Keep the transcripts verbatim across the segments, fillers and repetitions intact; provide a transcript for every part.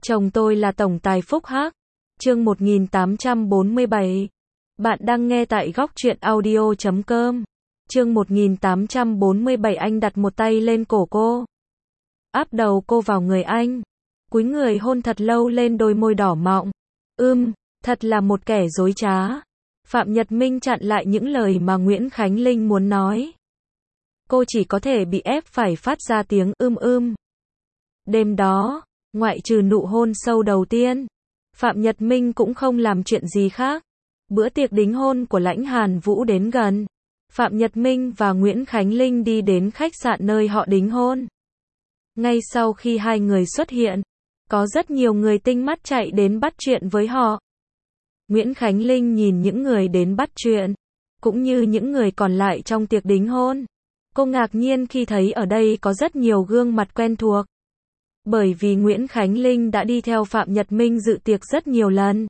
Chồng tôi là tổng tài Phúc Hắc. Chương một nghìn tám trăm bốn mươi bảy. Bạn đang nghe tại góc truyện audio chấm com. Chương một nghìn tám trăm bốn mươi bảy. Anh đặt một tay lên cổ cô, áp đầu cô vào người anh, cúi người hôn thật lâu lên đôi môi đỏ mọng. Ưm, thật là một kẻ dối trá. Phạm Nhật Minh chặn lại những lời mà Nguyễn Khánh Linh muốn nói. Cô chỉ có thể bị ép phải phát ra tiếng ưm ưm. Đêm đó, ngoại trừ nụ hôn sâu đầu tiên, Phạm Nhật Minh cũng không làm chuyện gì khác. Bữa tiệc đính hôn của Lãnh Hàn Vũ đến gần. Phạm Nhật Minh và Nguyễn Khánh Linh đi đến khách sạn nơi họ đính hôn. Ngay sau khi hai người xuất hiện, có rất nhiều người tinh mắt chạy đến bắt chuyện với họ. Nguyễn Khánh Linh nhìn những người đến bắt chuyện, cũng như những người còn lại trong tiệc đính hôn. Cô ngạc nhiên khi thấy ở đây có rất nhiều gương mặt quen thuộc. Bởi vì Nguyễn Khánh Linh đã đi theo Phạm Nhật Minh dự tiệc rất nhiều lần.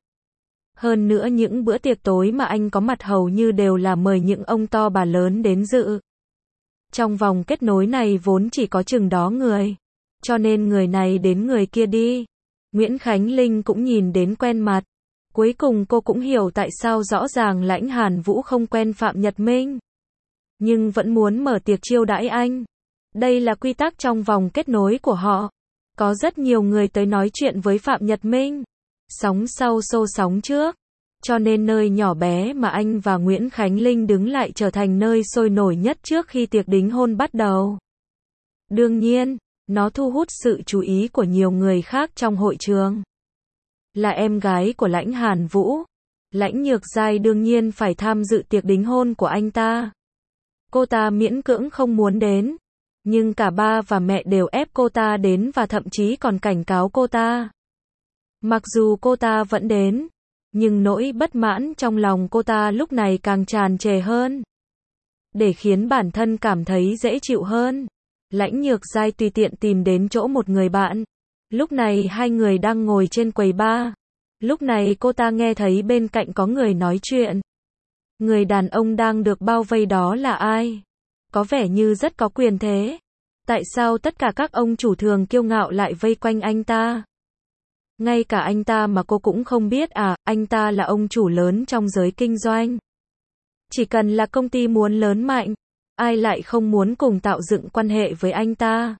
Hơn nữa những bữa tiệc tối mà anh có mặt hầu như đều là mời những ông to bà lớn đến dự. Trong vòng kết nối này vốn chỉ có chừng đó người, cho nên người này đến người kia đi. Nguyễn Khánh Linh cũng nhìn đến quen mặt. Cuối cùng cô cũng hiểu tại sao rõ ràng Lãnh Hàn Vũ không quen Phạm Nhật Minh, nhưng vẫn muốn mở tiệc chiêu đãi anh. Đây là quy tắc trong vòng kết nối của họ. Có rất nhiều người tới nói chuyện với Phạm Nhật Minh. Sóng sau xô sóng trước. Cho nên nơi nhỏ bé mà anh và Nguyễn Khánh Linh đứng lại trở thành nơi sôi nổi nhất trước khi tiệc đính hôn bắt đầu. Đương nhiên, nó thu hút sự chú ý của nhiều người khác trong hội trường. Là em gái của Lãnh Hàn Vũ, Lãnh Nhược Giai đương nhiên phải tham dự tiệc đính hôn của anh ta. Cô ta miễn cưỡng không muốn đến, nhưng cả ba và mẹ đều ép cô ta đến và thậm chí còn cảnh cáo cô ta. Mặc dù cô ta vẫn đến, nhưng nỗi bất mãn trong lòng cô ta lúc này càng tràn trề hơn. Để khiến bản thân cảm thấy dễ chịu hơn, Lãnh Nhược Giai tùy tiện tìm đến chỗ một người bạn. Lúc này hai người đang ngồi trên quầy bar. Lúc này cô ta nghe thấy bên cạnh có người nói chuyện. Người đàn ông đang được bao vây đó là ai? Có vẻ như rất có quyền thế. Tại sao tất cả các ông chủ thường kiêu ngạo lại vây quanh anh ta? Ngay cả anh ta mà cô cũng không biết à, anh ta là ông chủ lớn trong giới kinh doanh. Chỉ cần là công ty muốn lớn mạnh, ai lại không muốn cùng tạo dựng quan hệ với anh ta?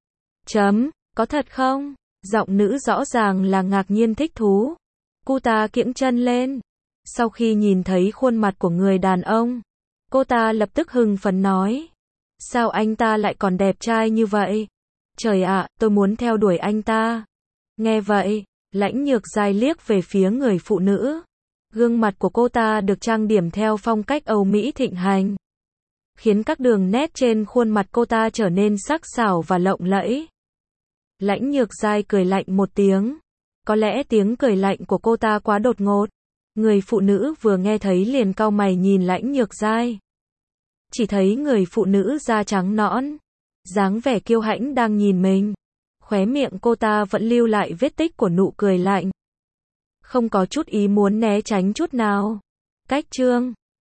Chấm, có thật không? Giọng nữ rõ ràng là ngạc nhiên thích thú. Cô ta kiễng chân lên. Sau khi nhìn thấy khuôn mặt của người đàn ông, cô ta lập tức hưng phấn nói. Sao anh ta lại còn đẹp trai như vậy? Trời ạ, tôi muốn theo đuổi anh ta. Nghe vậy, Lãnh Nhược Giai liếc về phía người phụ nữ. Gương mặt của cô ta được trang điểm theo phong cách Âu Mỹ thịnh hành, khiến các đường nét trên khuôn mặt cô ta trở nên sắc sảo và lộng lẫy. Lãnh Nhược Giai cười lạnh một tiếng. Có lẽ tiếng cười lạnh của cô ta quá đột ngột. Người phụ nữ vừa nghe thấy liền cau mày nhìn Lãnh Nhược Giai. Chỉ thấy người phụ nữ da trắng nõn, dáng vẻ kiêu hãnh đang nhìn mình. Khóe miệng cô ta vẫn lưu lại vết tích của nụ cười lạnh. Không có chút ý muốn né tránh chút nào. Cách chương